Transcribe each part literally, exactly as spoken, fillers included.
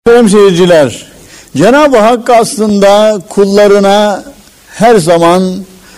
Muhterem seyirciler, Cenab-ı Hak aslında kullarına her zaman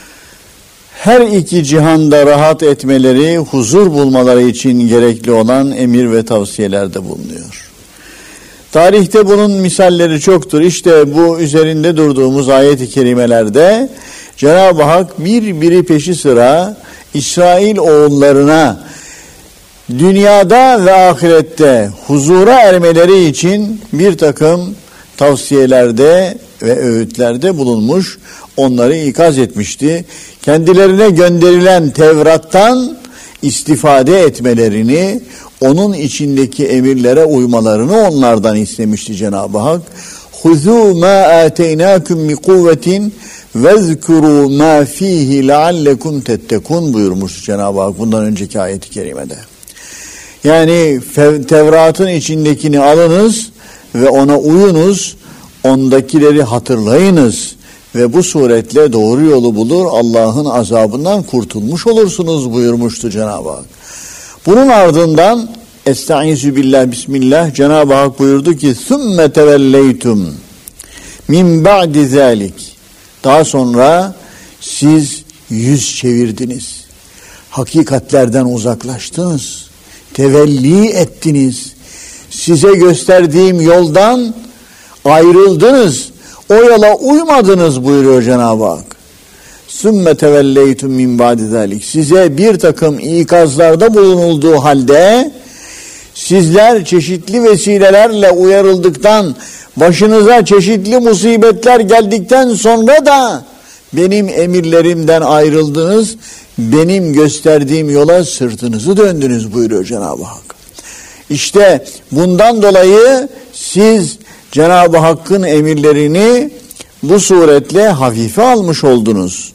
her iki cihanda rahat etmeleri, huzur bulmaları için gerekli olan emir ve tavsiyelerde bulunuyor. Tarihte bunun misalleri çoktur. İşte bu üzerinde durduğumuz ayet-i kerimelerde Cenab-ı Hak bir biri peşi sıra İsrail oğullarına dünyada ve ahirette huzura ermeleri için bir takım tavsiyelerde ve öğütlerde bulunmuş, onları ikaz etmişti. Kendilerine gönderilen Tevrat'tan istifade etmelerini, onun içindeki emirlere uymalarını onlardan istemişti Cenab-ı Hak. خُذُوا مَا آتَيْنَاكُمْ مِقُوَّةٍ وَذْكُرُوا مَا ف۪يهِ لَعَلَّكُمْ تَتَّكُونَ buyurmuş Cenab-ı Hak bundan önceki ayet-i kerimede. Yani Tevrat'ın içindekini alınız ve ona uyunuz, ondakileri hatırlayınız ve bu suretle doğru yolu bulur, Allah'ın azabından kurtulmuş olursunuz buyurmuştu Cenab-ı Hak. Bunun ardından Estaizu billah bismillah Cenab-ı Hak buyurdu ki ثُمَّ تَوَلَّيْتُمْ مِنْ بَعْدِ ذَٰلِكِ daha sonra siz yüz çevirdiniz, hakikatlerden uzaklaştınız, tevelli ettiniz, size gösterdiğim yoldan ayrıldınız, o yola uymadınız buyuruyor Cenab-ı Hak. ثُمَّ تَوَلَّيْتُمْ مِنْ بَعْدِ ذَٰلِكِ size bir takım ikazlarda bulunulduğu halde sizler çeşitli vesilelerle uyarıldıktan, başınıza çeşitli musibetler geldikten sonra da benim emirlerimden ayrıldınız, benim gösterdiğim yola sırtınızı döndünüz buyuruyor Cenab-ı Hak. İşte bundan dolayı siz Cenab-ı Hakk'ın emirlerini bu suretle hafife almış oldunuz.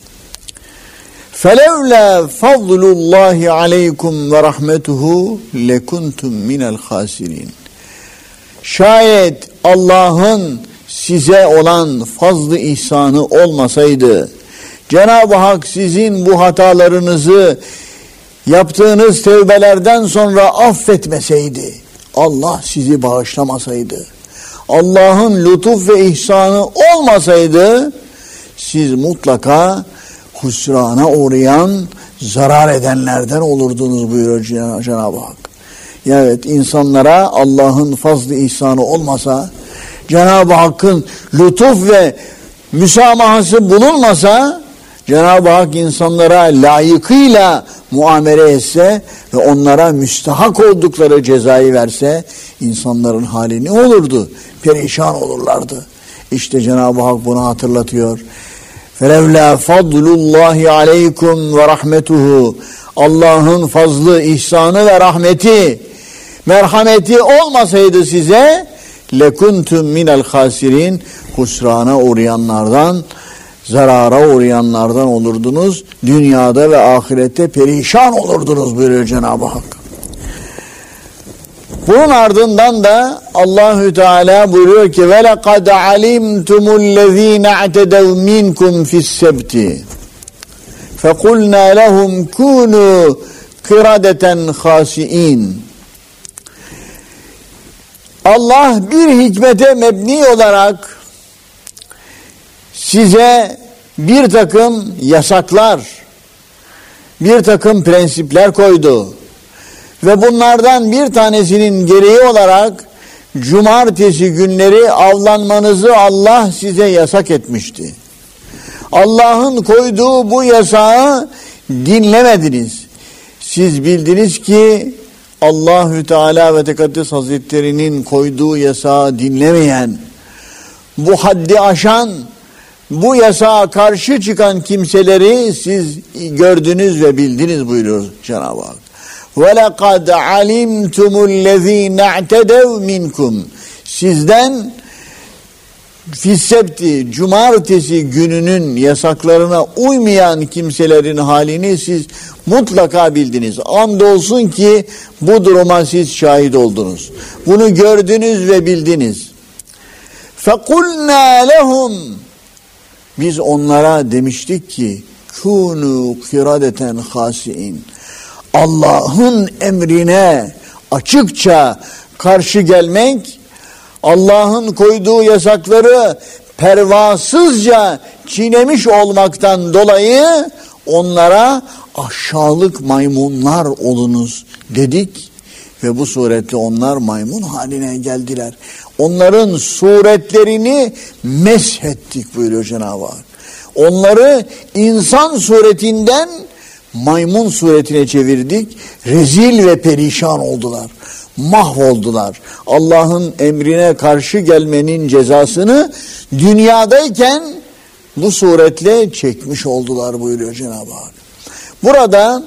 فَلَوْلَا فَضْلُ اللّٰهِ عَلَيْكُمْ وَرَحْمَتُهُ لَكُنْتُمْ مِنَ الْخَاسِرِينَ şayet Allah'ın size olan fazl-ı ihsanı olmasaydı, Cenab-ı Hak sizin bu hatalarınızı yaptığınız tevbelerden sonra affetmeseydi, Allah sizi bağışlamasaydı, Allah'ın lütuf ve ihsanı olmasaydı, siz mutlaka husrana uğrayan, zarar edenlerden olurdunuz buyuruyor Cenab-ı Hak. Evet, insanlara Allah'ın fazl-ı ihsanı olmasa, Cenab-ı Hakk'ın lütuf ve müsamahası bulunmasa, Cenab-ı Hak insanlara layıkıyla muamele etse ve onlara müstahak oldukları cezayı verse, insanların hali ne olurdu? Perişan olurlardı. İşte Cenab-ı Hak bunu hatırlatıyor. فَلَوْلَا فَضْلُ اللّٰهِ عَلَيْكُمْ وَرَحْمَتُهُ Allah'ın fazlı, ihsanı ve rahmeti, merhameti olmasaydı size لَكُنْتُمْ مِنَ الْخَاسِرِينَ husrana uğrayanlardan, zarara uğrayanlardan olurdunuz. Dünyada ve ahirette perişan olurdunuz buyuruyor Cenab-ı Hak. Bunun ardından da Allahü Teala buyuruyor ki وَلَقَدْ عَلِمْتُمُ الَّذ۪ينَ اَعْتَدَوْا مِنْكُمْ فِي السَّبْتِ فَقُلْنَا لَهُمْ كُونُوا قِرَدَةً خَاسِئِينَ Allah bir hikmete mebni olarak size bir takım yasaklar, bir takım prensipler koydu. Ve bunlardan bir tanesinin gereği olarak cumartesi günleri avlanmanızı Allah size yasak etmişti. Allah'ın koyduğu bu yasağı dinlemediniz. Siz bildiniz ki Allahü Teala ve Tekaddes Hazretleri'nin koyduğu yasağı dinlemeyen, bu haddi aşan, bu yasağa karşı çıkan kimseleri siz gördünüz ve bildiniz buyuruyor Cenab-ı Hak. وَلَقَدْ عَلِمْتُمُ الَّذ۪ينَ اَعْتَدَوْا مِنْكُمْ sizden fissebti, cumartesi gününün yasaklarına uymayan kimselerin halini siz mutlaka bildiniz. Andolsun ki bu duruma siz şahit oldunuz. Bunu gördünüz ve bildiniz. فَقُلْنَا لَهُمْ biz onlara demiştik ki kûnû kiradeten hâsi'in Allah'ın emrine açıkça karşı gelmek, Allah'ın koyduğu yasakları pervasızca çiğnemiş olmaktan dolayı onlara aşağılık maymunlar olunuz dedik ve bu suretle onlar maymun haline geldiler. Onların suretlerini meshettik buyuruyor Cenab-ı Hak. Onları insan suretinden maymun suretine çevirdik. Rezil ve perişan oldular. Mahvoldular. Allah'ın emrine karşı gelmenin cezasını dünyadayken bu suretle çekmiş oldular buyuruyor Cenab-ı Hak. Burada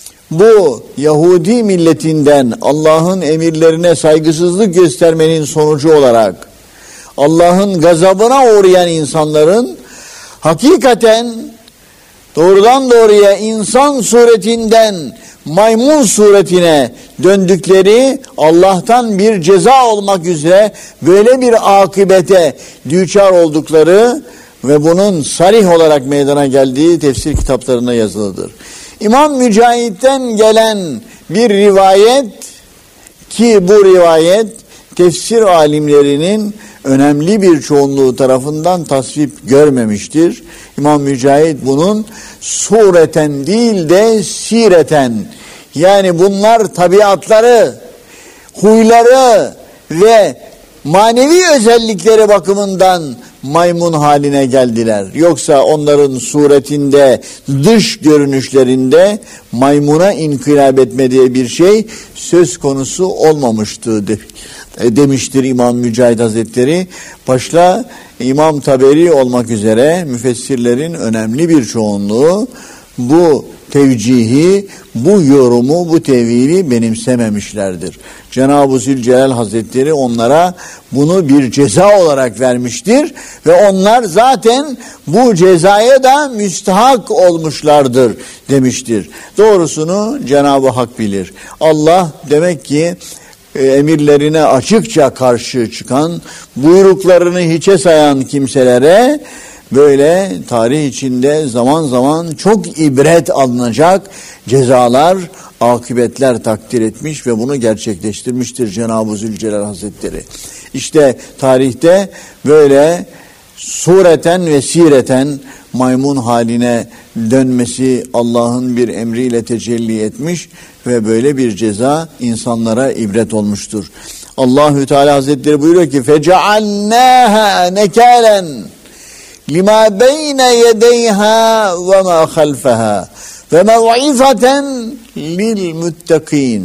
bu Yahudi milletinden Allah'ın emirlerine saygısızlık göstermenin sonucu olarak Allah'ın gazabına uğrayan insanların hakikaten doğrudan doğruya insan suretinden maymun suretine döndükleri, Allah'tan bir ceza olmak üzere böyle bir akıbete düçar oldukları ve bunun sarih olarak meydana geldiği tefsir kitaplarına yazılıdır. İmam Mücahit'ten gelen bir rivayet ki bu rivayet tefsir alimlerinin önemli bir çoğunluğu tarafından tasvip görmemiştir. İmam Mücahit bunun sureten değil de sireten, yani bunlar tabiatları, huyları ve manevi özellikleri bakımından maymun haline geldiler. Yoksa onların suretinde, dış görünüşlerinde maymuna inkılap etme diye bir şey söz konusu olmamıştı demiştir İmam Mücahit Hazretleri. Başta İmam Taberi olmak üzere müfessirlerin önemli bir çoğunluğu bu tevcihi, bu yorumu, bu tevili benimsememişlerdir. Cenab-ı Zülcelal Hazretleri onlara bunu bir ceza olarak vermiştir ve onlar zaten bu cezaya da müstahak olmuşlardır demiştir. Doğrusunu Cenab-ı Hak bilir. Allah demek ki emirlerine açıkça karşı çıkan, buyruklarını hiçe sayan kimselere böyle tarih içinde zaman zaman çok ibret alınacak cezalar, akıbetler takdir etmiş ve bunu gerçekleştirmiştir Cenab-ı Zülcelal Hazretleri. İşte tarihte böyle sureten ve sireten maymun haline dönmesi Allah'ın bir emriyle tecelli etmiş ve böyle bir ceza insanlara ibret olmuştur. Allahü Teala Hazretleri buyuruyor ki فَجَعَلْنَاهَا نَكَالًا لِمَا بَيْنَ يَدَيْهَا وَمَا خَلْفَهَا وَمَوْعِظَةً لِلْمُتَّقِينَ.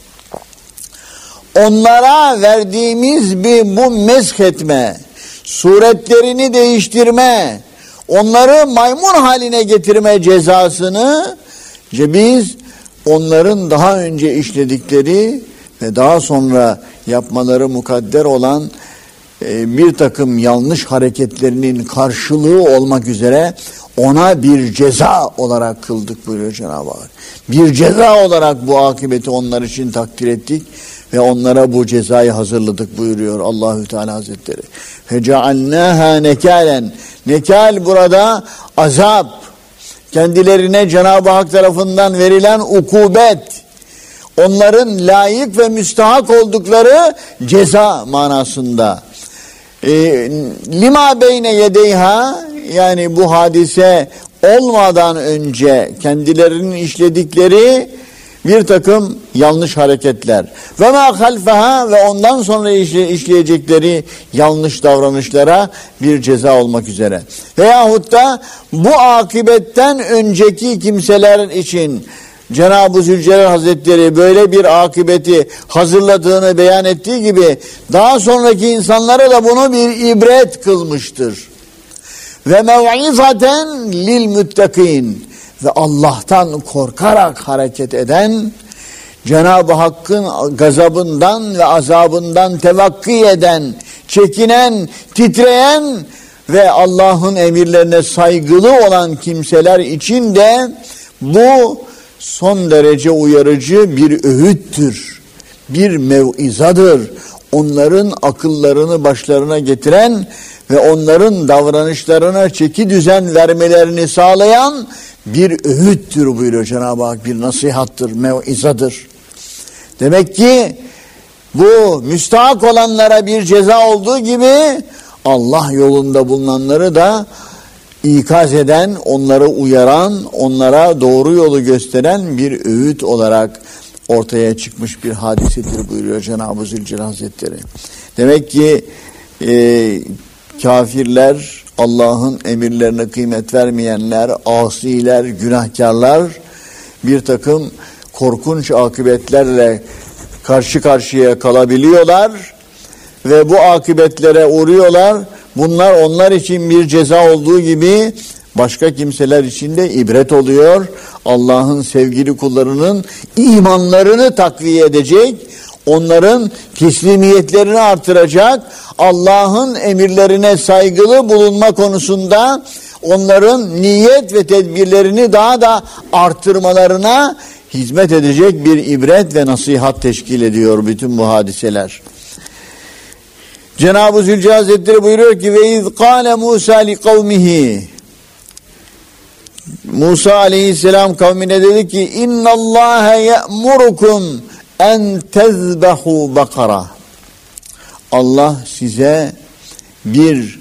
Onlara verdiğimiz bir bu mezhetme, suretlerini değiştirme, onları maymun haline getirme cezasını biz onların daha önce işledikleri ve daha sonra yapmaları mukadder olan bir takım yanlış hareketlerinin karşılığı olmak üzere ona bir ceza olarak kıldık buyuruyor Cenab-ı Hak. Bir ceza olarak bu akıbeti onlar için takdir ettik ve onlara bu cezayı hazırladık buyuruyor Allahü Teala Hazretleri. فَجَعَلْنَاهَا نَكَالًا. Nekal burada azap, kendilerine Cenab-ı Hak tarafından verilen ukubet, onların layık ve müstahak oldukları ceza manasında. E, lima beyne yedeyha, yani bu hadise olmadan önce kendilerinin işledikleri bir takım yanlış hareketler ve ma halfaha, ve ondan sonra işleyecekleri yanlış davranışlara bir ceza olmak üzere. Veyahut da bu akıbetten önceki kimseler için Cenab-ı Zülcelal Hazretleri böyle bir akıbeti hazırladığını beyan ettiği gibi daha sonraki insanlara da bunu bir ibret kılmıştır. Ve mev'izaten lil muttakin, ve Allah'tan korkarak hareket eden, Cenab-ı Hakk'ın gazabından ve azabından tevakki eden, çekinen, titreyen ve Allah'ın emirlerine saygılı olan kimseler için de bu son derece uyarıcı bir öğüttür, bir mev'izadır. Onların akıllarını başlarına getiren ve onların davranışlarına çeki düzen vermelerini sağlayan bir öğüttür buyuruyor Cenab-ı Hak, bir nasihattır, mev'izadır. Demek ki bu müstahak olanlara bir ceza olduğu gibi Allah yolunda bulunanları da ikaz eden, onları uyaran, onlara doğru yolu gösteren bir öğüt olarak ortaya çıkmış bir hadisedir buyuruyor Cenab-ı Zülcelal Hazretleri. Demek ki e, kafirler, Allah'ın emirlerine kıymet vermeyenler, asiler, günahkarlar bir takım korkunç akıbetlerle karşı karşıya kalabiliyorlar ve bu akıbetlere uğruyorlar. Bunlar onlar için bir ceza olduğu gibi başka kimseler için de ibret oluyor. Allah'ın sevgili kullarının imanlarını takviye edecek, onların teslimiyetlerini artıracak, Allah'ın emirlerine saygılı bulunma konusunda onların niyet ve tedbirlerini daha da artırmalarına hizmet edecek bir ibret ve nasihat teşkil ediyor bütün bu hadiseler. Cenab-ı Zülcelal Hazretleri buyuruyor ki ve iz kâle Musa li kavmihi, Musa aleyhisselam kavmine dedi ki innallâhe ye'murukum en tezbehu bakara. Allah size bir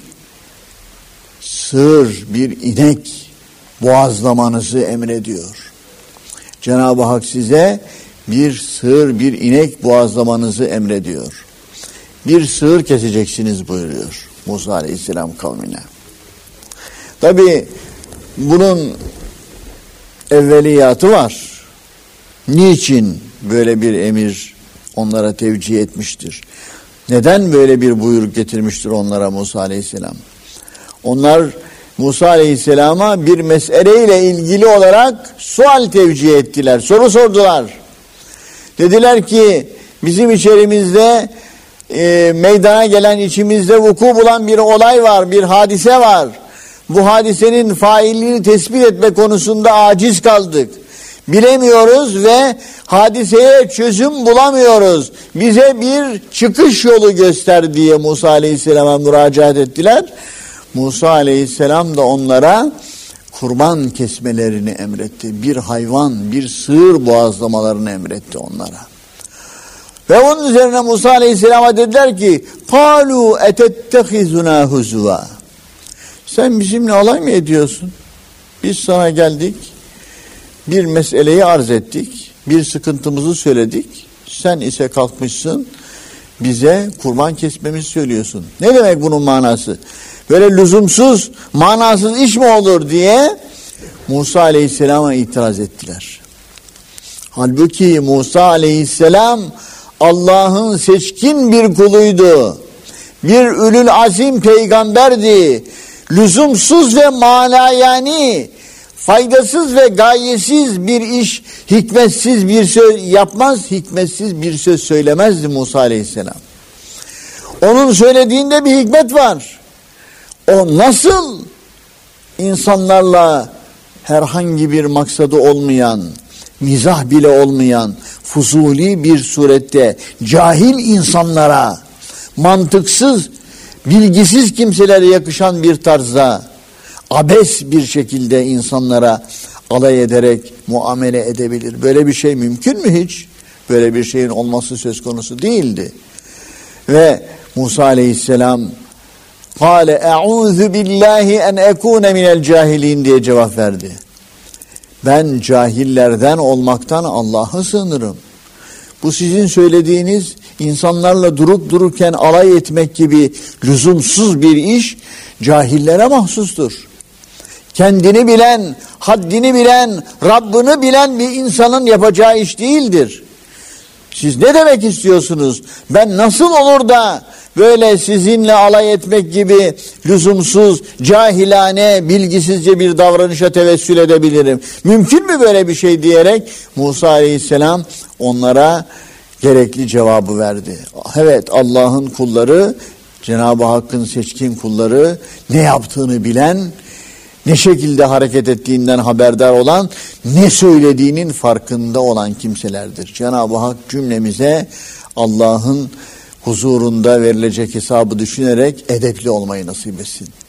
sığır, bir inek boğazlamanızı emrediyor. Cenab-ı Hak size bir sığır, bir inek boğazlamanızı emrediyor. Bir sığır keseceksiniz buyuruyor Musa aleyhisselam kavmine. Tabi bunun evveliyatı var. Niçin böyle bir emir onlara tevcih etmiştir? Neden böyle bir buyruk getirmiştir onlara Musa aleyhisselam? Onlar Musa aleyhisselama bir meseleyle ilgili olarak sual tevcih ettiler, soru sordular. Dediler ki bizim içerimizde e, meydana gelen, içimizde vuku bulan bir olay var, bir hadise var. Bu hadisenin failini tespit etme konusunda aciz kaldık. Bilemiyoruz ve hadiseye çözüm bulamıyoruz. Bize bir çıkış yolu göster diye Musa aleyhisselama müracaat ettiler. Musa aleyhisselam da onlara kurban kesmelerini emretti. Bir hayvan, bir sığır boğazlamalarını emretti onlara. Ve onun üzerine Musa aleyhisselama dediler ki قَالُوا اَتَتَّخِذُنَا هُزُوًا. Sen bizimle alay mı ediyorsun? Biz sana geldik, bir meseleyi arz ettik, bir sıkıntımızı söyledik. Sen ise kalkmışsın, bize kurban kesmemizi söylüyorsun. Ne demek bunun manası? Böyle lüzumsuz, manasız iş mi olur diye Musa aleyhisselama itiraz ettiler. Halbuki Musa aleyhisselam Allah'ın seçkin bir kuluydu. Bir ülül azim peygamberdi. Lüzumsuz ve manayani, faydasız ve gayesiz bir iş, hikmetsiz bir söz yapmaz, hikmetsiz bir söz söylemezdi Musa aleyhisselam. Onun söylediğinde bir hikmet var. O nasıl insanlarla herhangi bir maksadı olmayan, mizah bile olmayan, fuzuli bir surette cahil insanlara, mantıksız, bilgisiz kimselere yakışan bir tarzda, abes bir şekilde insanlara alay ederek muamele edebilir. Böyle bir şey mümkün mü hiç? Böyle bir şeyin olması söz konusu değildi. Ve Musa aleyhisselam قَالَ اَعُوذُ بِاللّٰهِ اَنْ اَكُونَ مِنَ الْجَاهِلِينَ diye cevap verdi. Ben cahillerden olmaktan Allah'a sığınırım. Bu sizin söylediğiniz insanlarla durup dururken alay etmek gibi lüzumsuz bir iş cahillere mahsustur. Kendini bilen, haddini bilen, Rabbini bilen bir insanın yapacağı iş değildir. Siz ne demek istiyorsunuz? Ben nasıl olur da böyle sizinle alay etmek gibi lüzumsuz, cahilane, bilgisizce bir davranışa tevessül edebilirim? Mümkün mü böyle bir şey diyerek Musa aleyhisselam onlara gerekli cevabı verdi. Evet, Allah'ın kulları, Cenab-ı Hakk'ın seçkin kulları, ne yaptığını bilen, ne şekilde hareket ettiğinden haberdar olan, ne söylediğinin farkında olan kimselerdir. Cenab-ı Hak cümlemize Allah'ın huzurunda verilecek hesabı düşünerek edepli olmayı nasip etsin.